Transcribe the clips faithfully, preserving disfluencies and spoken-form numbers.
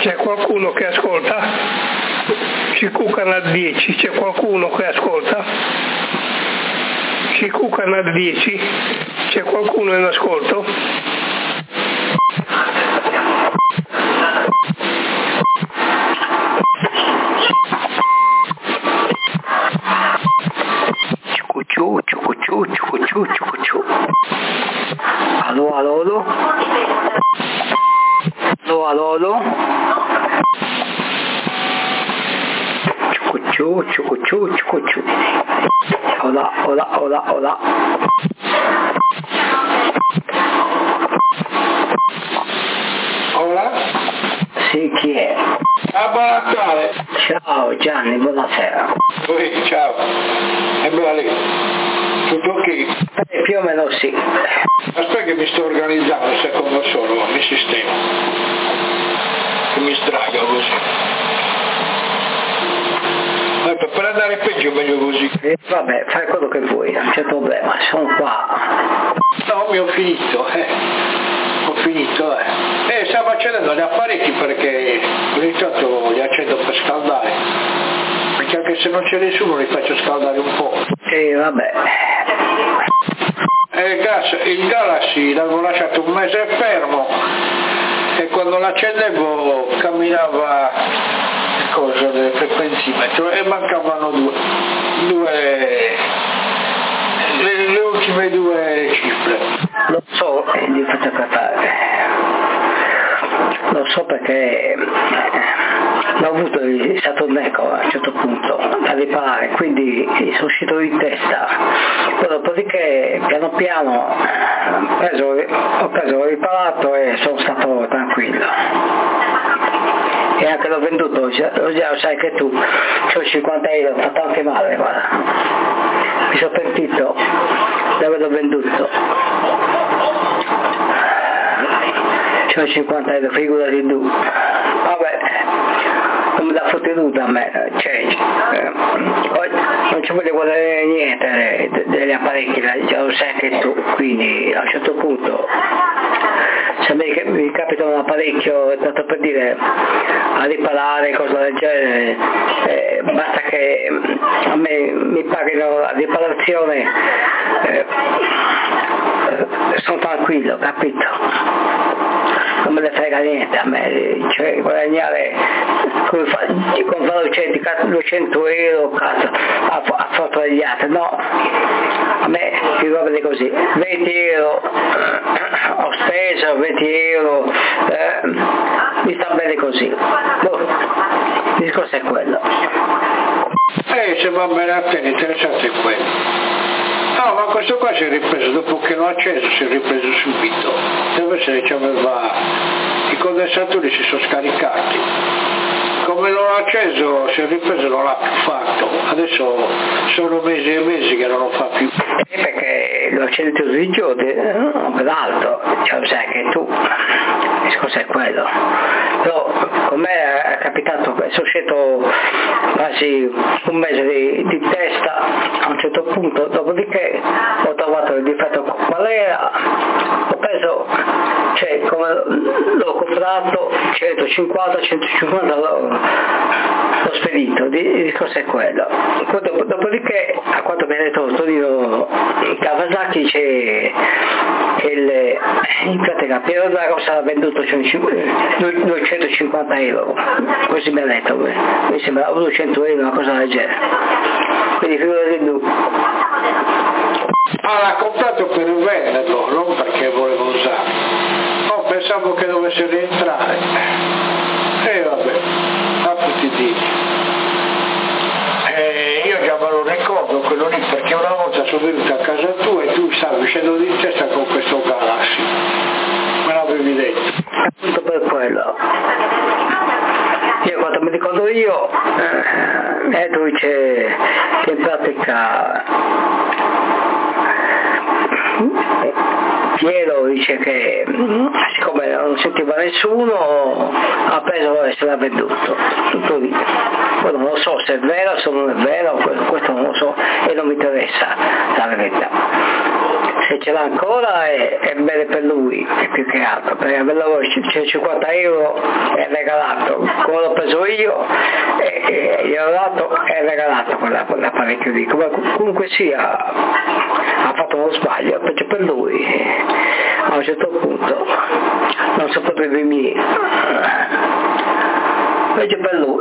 C'è qualcuno che ascolta? C Q Canale dieci, c'è qualcuno che ascolta? C Q Canale dieci, c'è qualcuno in ascolto? Ciucuciu, ciucuciu, ciucuciu, ciucuciu. Allo, allo, allo? Allo, allo, allo? Ciucuciu, ciucuciu, ciucuciu. Hola, hola, hola, hola. Hola? Sì, chi è? Ah, buonasera. Ciao Gianni, buonasera. Sì, ciao. E beh, lì. Tutto ok? Eh, più o meno sì. Aspetta che mi sto organizzando un secondo solo, mi sistemo. Che mi straga così. Ecco, per andare peggio è meglio così. Eh, vabbè, fai quello che vuoi, non c'è problema, sono qua. No, mi ho finito, eh. Ho finito, eh. Eh, stavo accendendo gli apparecchi perché ogni tanto li accendo per scaldare. Perché anche se non c'è nessuno li faccio scaldare un po'. E eh, vabbè. E il gas, il Galaxy l'avevo lasciato un mese fermo e quando l'accendevo camminava cosa del frequenzimetro e mancavano due, due le, le ultime due cifre. Lo so, eh, di fatto capare. Lo so perché l'ho avuto il Saturneco a un certo punto da riparare, quindi sono uscito di testa. Poi dopodiché piano piano ho preso, ho preso, ho riparato e sono stato tranquillo. E anche l'ho venduto, già, già sai che tu, c'ho cinquanta euro, ho fatto anche male, guarda. Mi sono pentito di averlo venduto. C'ho cinquanta euro, figurati tu. Vabbè, non mi dà fottenuta a me, cioè, eh, non ci voglio guardare niente degli apparecchi, già lo sai che tu, quindi a un certo punto se mi, mi capita un apparecchio, tanto per dire, a riparare, cose del genere, eh, basta che a me mi paghino la riparazione, eh, sono tranquillo, capito? Non me ne frega niente a me, cioè guadagnare come fa, con duecento euro cazzo, a, a foto degli altri, no, a me mi va bene così, venti euro ho speso, venti euro, eh, mi sta bene così, boh, il discorso è quello. Eh, se va bene a te, l'interessante è quello. No, ma questo qua si è ripreso, dopo che l'ho acceso si è ripreso subito. Deve essere ci aveva, i condensatori si sono scaricati. Come l'ho acceso si è ripreso e non l'ha più fatto. Adesso sono mesi e mesi che non lo fa più. Eh, perché l'ho acceso tutti i giorni, no, peraltro, cioè lo sai che tu, il discorso è quello. Però con me è capitato che sono uscito quasi un mese di, di testa a un certo punto, dopodiché ho trovato il difetto qual era, ho preso, cioè come l'ho comprato centocinquanta centocinquanta l'ho, l'ho spedito, il discorso è quello. Dopodiché a quanto mi ha detto Torino Kawasaki c'è il, in pratica Piero Drago sarà venduto duecentocinquanta euro, così mi ha detto, mi sembra duecento euro, una cosa del genere, quindi figurati tu. Ah, l'ha comprato per venderlo, non perché volevo usare. No, pensavo che dovesse rientrare. E eh, vabbè, a tutti i diti. Eh, io già me lo ricordo quello lì, perché una volta sono venuto a casa tua e tu stavi uscendo di testa con questo Galaxy. Me l'avevi detto. Tutto per quello. Io quando mi ricordo io, eh, eh, tu dice che in pratica Piero dice che siccome non sentiva nessuno ha preso e se l'ha venduto, tutto lì. Poi non lo so se è vero, se non è vero, questo non lo so e non mi interessa la verità. se ce l'ha ancora è, è bene per lui, è più che altro, perché averlo c'è cinquanta euro è regalato, come l'ho preso io e, e gliel'ho dato, è regalato quella, quell'apparecchio lì, come, comunque sia ha fatto uno sbaglio, perché per lui a un certo punto non si potrebbe mica, invece per lui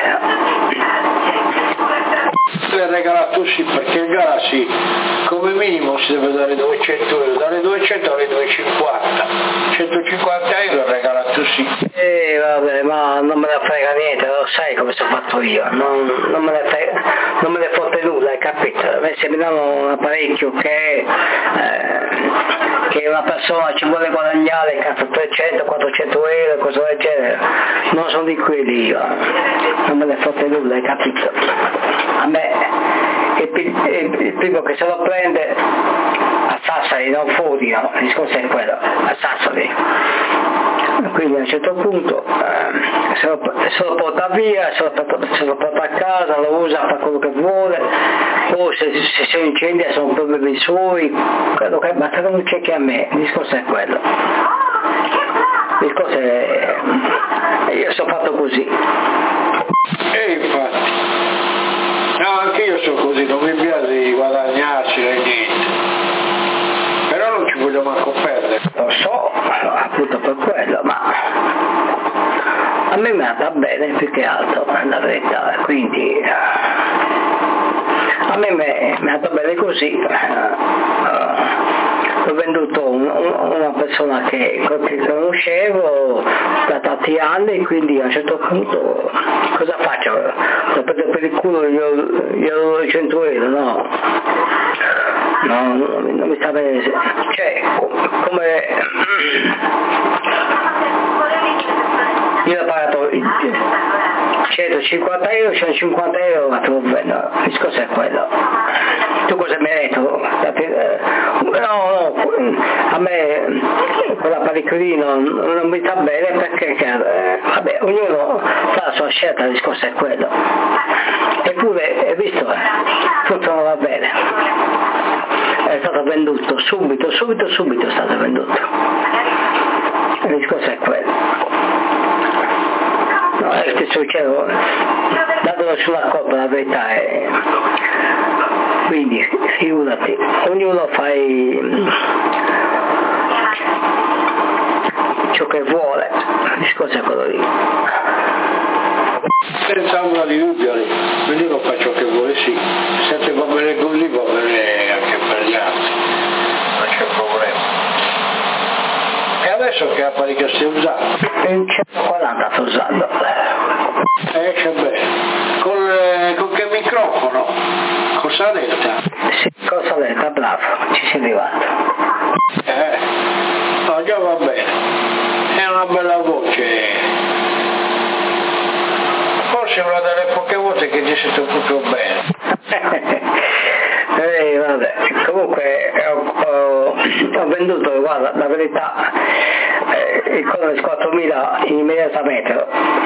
le regalato sì, perché il Galassi come minimo si deve dare duecento euro, dalle duecento alle duecentocinquanta, centocinquanta euro è regalato sì. Eh vabbè, ma non me ne frega niente, lo sai come sono fatto io, non, non me ne frega, non me ne fotte nulla, hai capito? A me se mi danno un apparecchio che, eh, che una persona ci vuole guadagnare, cazzo, trecento quattrocento euro, cose del genere, non sono di quelli io, non me ne fotte nulla, hai capito? A me il, il, il primo che se lo prende a Sassari, non fuori, no? Il discorso è quello, a Sassari. Quindi a un certo punto eh, se, lo, se lo porta via, se lo, se lo porta a casa, lo usa, fa quello che vuole, o se, se si incendia sono problemi suoi, quello che basta che non cerchi a me, il discorso è quello. Il discorso è io sono fatto così. E infatti, no, anche io sono così, non mi piace di guadagnarci né niente, però non ci voglio manco perdere. Lo so, appunto per quello, ma a me mi è andata bene più che altro, la verità, quindi a me mi è andata bene così. L'ho venduto un, un, una persona che, che conoscevo da tanti anni, quindi a un certo punto cosa faccio? Lo prendo per il culo e glielo do cento euro, no? No, non, non mi sta bene, cioè come io ho pagato centocinquanta euro, centocinquanta euro ma tu bene, il discorso è quello. Tu cosa mi hai detto? No, no, a me quell'apparecchio lì non, non mi sta bene perché eh, vabbè, ognuno fa la sua scelta, il discorso è quello. Eppure, hai visto, eh, funzionava bene. È stato venduto subito, subito, subito è stato venduto. Il discorso è quello. No, è che succedo, datelo sulla coppa, la verità è. Quindi, figurati, ognuno fa ciò che vuole, il discorso è quello lì. Senza ombra di dubbio, ognuno fa ciò che vuole, sì, se te va bene così va bene anche per gli altri, non c'è problema. E adesso che apparecchio stai usando? Un centoquaranta sto usando. Eh, c'è bene. Con, eh, con che microfono? Con saletta? Sì, con saletta, bravo, ci sei arrivato. Eh, no, già va bene. È una bella voce. Forse una delle poche volte che ti sento proprio bene. eh, vabbè, comunque ho, ho, ho venduto, guarda, la verità, eh, il Conex quattromila immediatamente.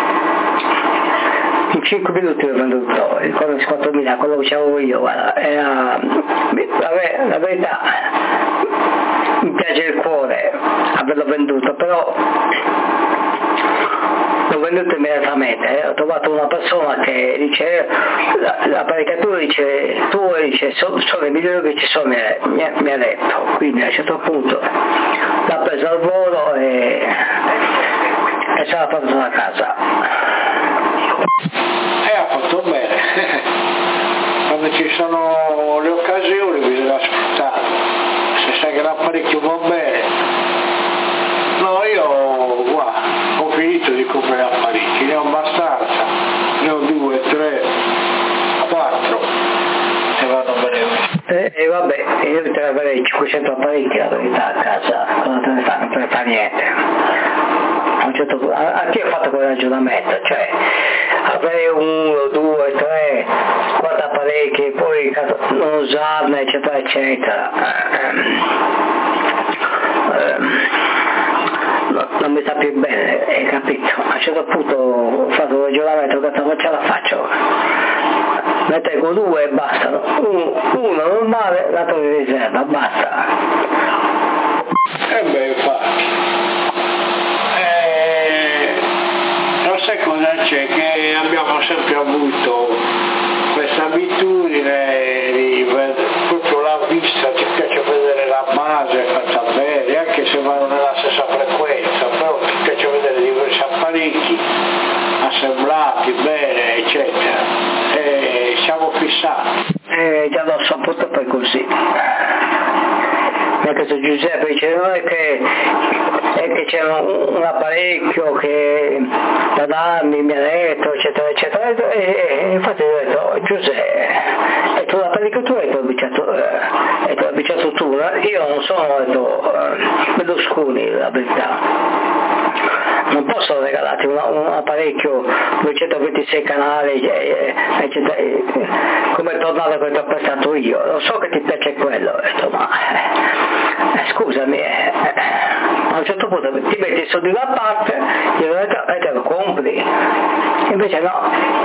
In cinque minuti l'ho venduto, il Conex quattromila, quello che avevo io, guarda, era, vabbè, la verità, mi piace il cuore averlo venduto, però l'ho venduto immediatamente, eh. Ho trovato una persona che dice, l'apparecchiatura dice, tu dice, sono, sono le migliori che ci sono, mi, mi ha detto, quindi a un certo punto l'ha presa al volo e, e se l'ha portata a casa. E ha fatto bene, quando ci sono le occasioni bisogna sfruttarle, se sai che l'apparecchio va bene. No, io guarda, ho finito di comprare apparecchi, ne ho abbastanza, ne ho due, tre, quattro, e vanno bene. E eh, eh, vabbè, io te ne avrei cinquecento apparecchi la verità a casa, cosa te ne fa? Non te ne fa niente. A un certo punto, anche io ho fatto quel ragionamento, cioè avrei uno, due, tre, quattro apparecchi, poi non usarne, eccetera, eccetera. No, non mi sta più bene, hai capito? A un certo punto ho fatto un ragionamento, che ce la faccio. ne tengo due e bastano, uno, uno normale, l'altro di riserva, basta. E beh, infatti, eh, non sai cosa c'è, che abbiamo sempre avuto questa abitudine di vedere, proprio la vista, ti piace vedere la base fatta bene, anche se vanno nella stessa frequenza, però ti piace vedere diversi apparecchi assemblati bene, eccetera, e siamo fissati. E già l'ho saputo poi così. Anche se Giuseppe dice no, è che, è che c'è un, un apparecchio che da anni mi ha detto eccetera eccetera e, e infatti ho detto Giuseppe, e tu l'apparecchio tu e tu l'hai bicciato, eh, tu l'hai bicciato tu, io non sono detto Berlusconi, la verità. Non posso regalarti un, un apparecchio duecentoventisei canali eh, eccetera, eh, come tornare che ti ho prestato io, lo so che ti piace quello, ho detto, ma eh, scusami, eh, a un certo punto ti metti i soldi da parte e te lo compri, invece no,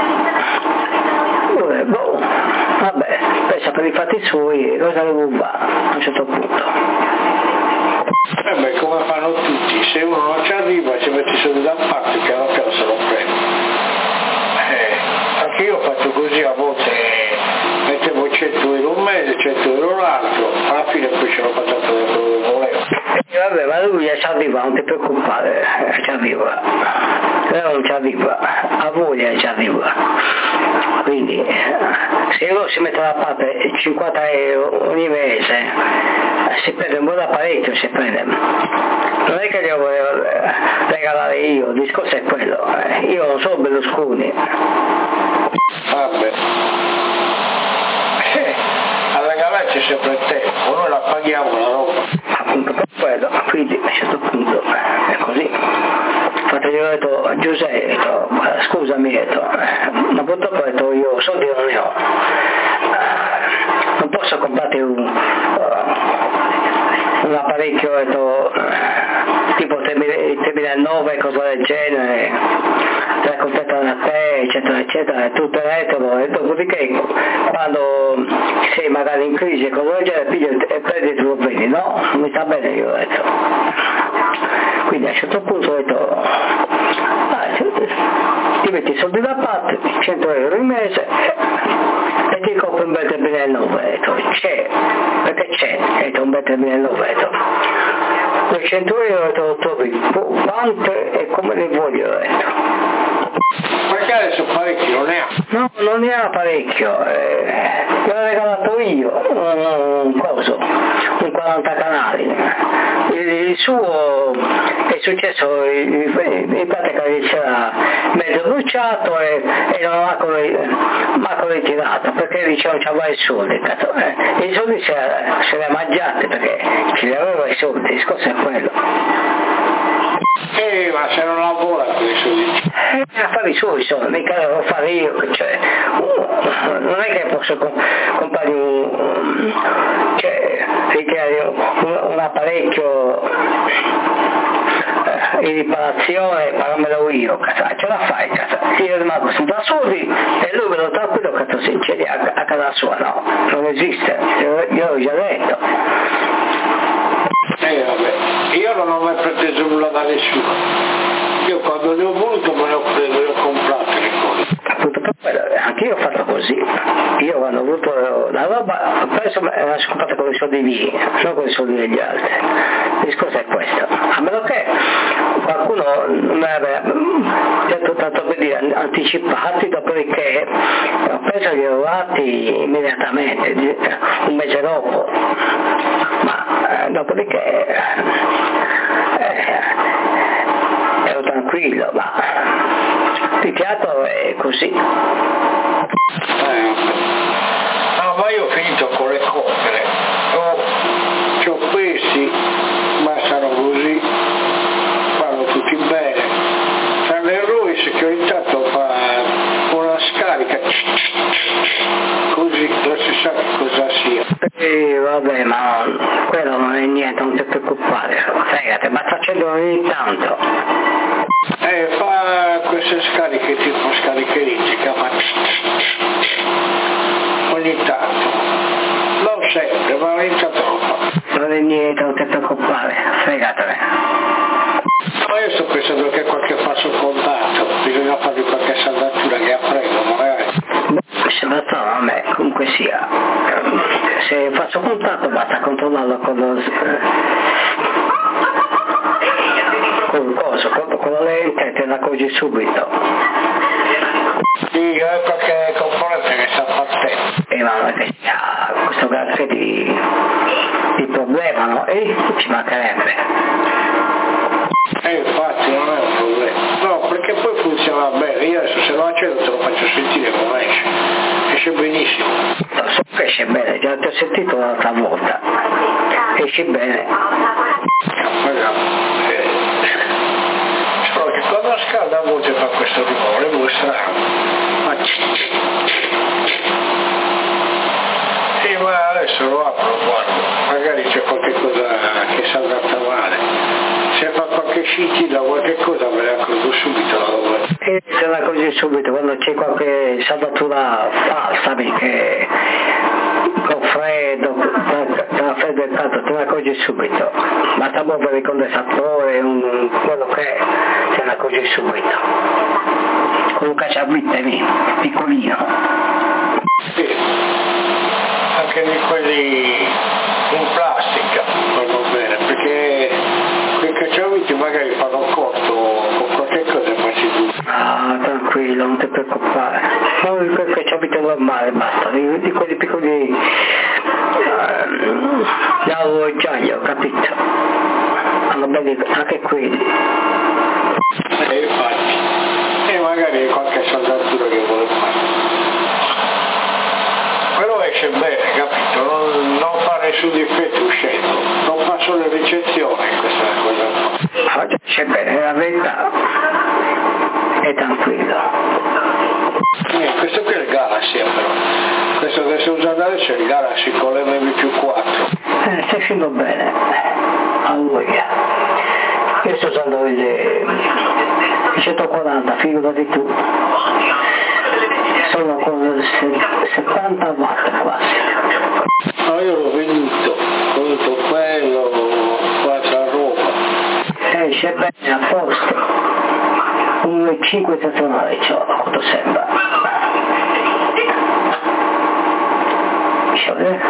eh, boh, vabbè, pensa per i fatti suoi, cosa devo fare a un certo punto. Eh beh, come fanno tutti, se uno non ci arriva ci metti i soldi da parte, piano piano se lo prende. Eh, anche io ho fatto così a volte, mettevo cento euro un mese, cento euro l'altro, alla fine poi ce l'ho fatto quello che volevo. E vabbè, ma lui ci arriva, non ti preoccupare, ci arriva, però non ci arriva, a voglia ci arriva. Quindi se uno si mette da parte cinquanta euro ogni mese, si prende un buon apparecchio, si prende. Non è che glielo volevo regalare io, il discorso è quello, io non sono Berlusconi. Vabbè. Eh, a regalarci sempre il tempo, noi la paghiamo la roba. Appunto per quello, quindi a un certo punto è così. Infatti io ho detto Giuseppe, detto, scusami, detto, ma purtroppo ho detto io soldi non ne ho, non posso comprarti un, un apparecchio detto, tipo tremilanove, cose del genere, te la completa da te, eccetera, eccetera, è tutto elettrico, e dopodiché quando sei magari in crisi e cose del genere, pigli e prendi e tu lo prendi, no? Non mi sta bene, io ho detto. Quindi a un certo punto ho detto, ah, ti metti i soldi da parte, cento euro il mese, e ti compri un bel tremilanove, c'è, perché c'è, detto, un bel tremilanove, duecento euro te lo trovi quanto e come ne voglio, detto. Perché adesso parecchio non ne ha? No, non ne ha parecchio, eh, l'ho regalato io, un, un coso, un quaranta canali. Il, il suo è successo, in pratica c'era mezzo bruciato e, e non ha manco ritirato perché diceva non c'aveva i soldi, cazzo, eh, i soldi se, se li ha mangiati perché ce li aveva i soldi, il discorso è quello. Eh, ma se non lavora con i soldi? Eh, a fare i suoi soldi, mica devo fare io, cioè, uh, non è che posso comp- comprare un, cioè, ricreare un, un apparecchio eh, in riparazione, pagamelo io, cazzo, ce la fai, cazzo, io rimango senza soldi e lui me lo tranquillo, cazzo, se ce li ha a casa sua, no, non esiste, io, io l'ho già detto. Eh vabbè, io non ho mai preteso nulla da nessuno, io quando ne ho voluto me ne ho preso, le ho comprate le cose. Appunto per quello, anche io ho fatto così, io quando ho avuto la roba ho preso e l'ho comprata con i soldi miei, non con i soldi degli altri. Il discorso è questo, a meno che qualcuno non aveva detto tanto per dire anticipati, dopodiché ho preso gli orati immediatamente, un mese dopo, ma eh, dopodiché eh, ero tranquillo, ma più che altro è così. Eh, no, ma io ho finito con le compere, oh, ci ho presi, bastano così, vanno tutti bene, tra l'errore che ogni tanto fa una scarica, così non si sa che cosa sia. E vabbè, ma quello non è niente, non ti preoccupare, fregate, basta accendere ogni tanto. Eh, fa queste scariche tipo scariche elettriche, ma tanto, non sempre, ma ho iniziato a fare. Non è niente, non ti preoccupare, fregatene. Ma io sto pensando che qualche falso contatto, bisogna fare qualche saldatura che apprendo, magari. Se lo so, a me, comunque sia. Se faccio contatto basta controllarlo con lo... con il coso, con, con la lente e te la accorgi subito. Sì, è qualche componente che sta partendo. E ma che sia questo cazzo di, di problema, no? E ci mancherebbe. E infatti non è un problema. No, perché poi funziona bene. Io adesso se lo accendo te lo faccio sentire come esce. Esce benissimo. Lo so che esce bene, già ti ho sentito l'altra volta. Esce bene. Eh, solo che quando scalda a voce fa questo rumore, è molto strano. Ma sì, ma adesso lo apro, guardo. Magari c'è qualche cosa che si è andata male. Se fa qualche scintilla o qualche cosa me la accorgo subito la lavoro. E se la accorgi subito quando c'è qualche saldatura falsa, perché con freddo, tra freddo e caldo te la accorgi subito. Ma sta muovere il condensatore, un, quello che è, te la accorgi subito. Con un cacciavite lì, piccolino. Sì, anche di quelli in plastica vanno bene, perché quei cacciaviti magari fanno corto con qualche cosa e poi si butta. Ah, tranquillo, non ti preoccupare. Poi quel cacciavite normale basta, di, di quelli piccoli ehm, giallo e giallo, capito? Hanno belli anche quelli. E infatti, e magari qualche saldatura che vuole fare. Però esce bene, capito? Non, non fa nessun difetto uscendo, non fa solo ricezione questa cosa. Oggi c'è bene, la verità è tranquillo. Eh, questo qui è il Galaxy però. Questo che sto usando adesso è il Galaxy con l'M V più quattro. Eh, stai finendo bene. Allora, io sto usando il, il centoquaranta, figurati tu. Sono con settanta watt quasi. No, io l'ho venduto, ho venduto quello, quattro a Roma. Eh, c'è bene a posto. uno virgola cinque stazionale c'ho, quanto sembra. Lascia vedere.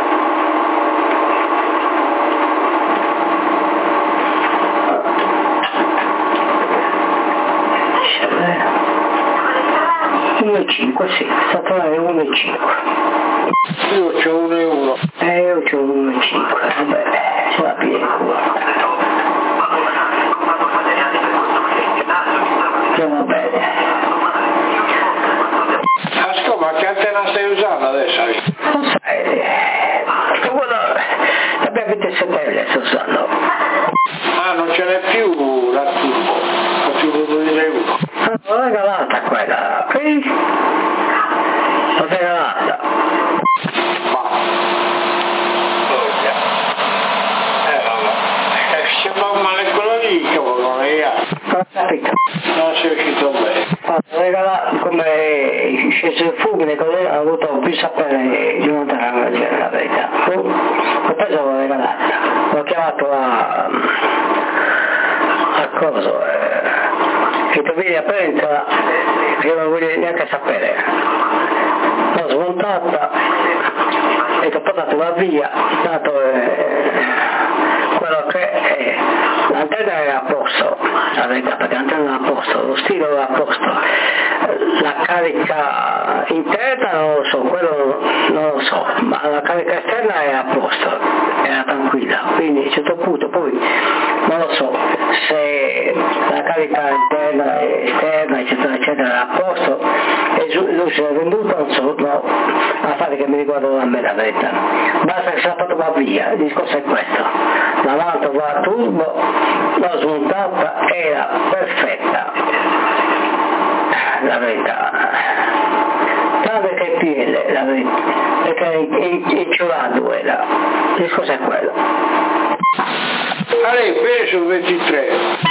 Lascia vedere. uno virgola cinque, sì, stazionale uno virgola cinque. Io c'ho uno e uno. Eh, io c'ho uno virgola cinque, vabbè, ce la piego. Andiamo bene. Asco, ma che antenna stai usando adesso? Non sai, quello l'abbiamo ventisette sto usando. Ah, non ce n'è più la turbo, la turbo duemilauno. L'ho regalata quella, qui? L'ho regalata. Ma, oh già. Eh vabbè, eh, se va male quello lì, cavolo, non è io. Non ho capito. Non sei uscito bene. L'ho regalata, come scese il fulmine, così ho avuto più sapere di non tenere la verità. Ho preso l'ho regalata. L'ho chiamato a... a coso, eh, che tu vieni a prenderla, che non voglio neanche sapere. L'ho smontata e ti ho portato la via, dato eh, quello che è, l'antenna è a posto, la verità, perché l'antenna è a posto, lo stilo è a posto, la carica interna non lo so, quello non lo so, ma la carica esterna è a posto, era tranquilla, quindi a un certo punto poi non lo so se la carica interna e esterna eccetera eccetera è a posto e lui si è venduto, non so, no, a fare che mi riguardano a me la verità, basta che sia fatto va via, il discorso è questo, l'avanto va a turbo, l'ho smontata, era perfetta, la verità, tanto che P L, la verità, perché in ciolato era, il discorso è quello. Allora, bene sul ventitré.